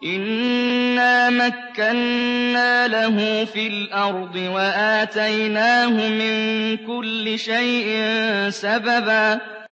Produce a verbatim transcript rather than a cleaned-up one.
إِنَّا مَكَّنَّا لَهُ فِي الْأَرْضِ وَآتَيْنَاهُ مِن كُلِّ شَيْءٍ سَبَبًا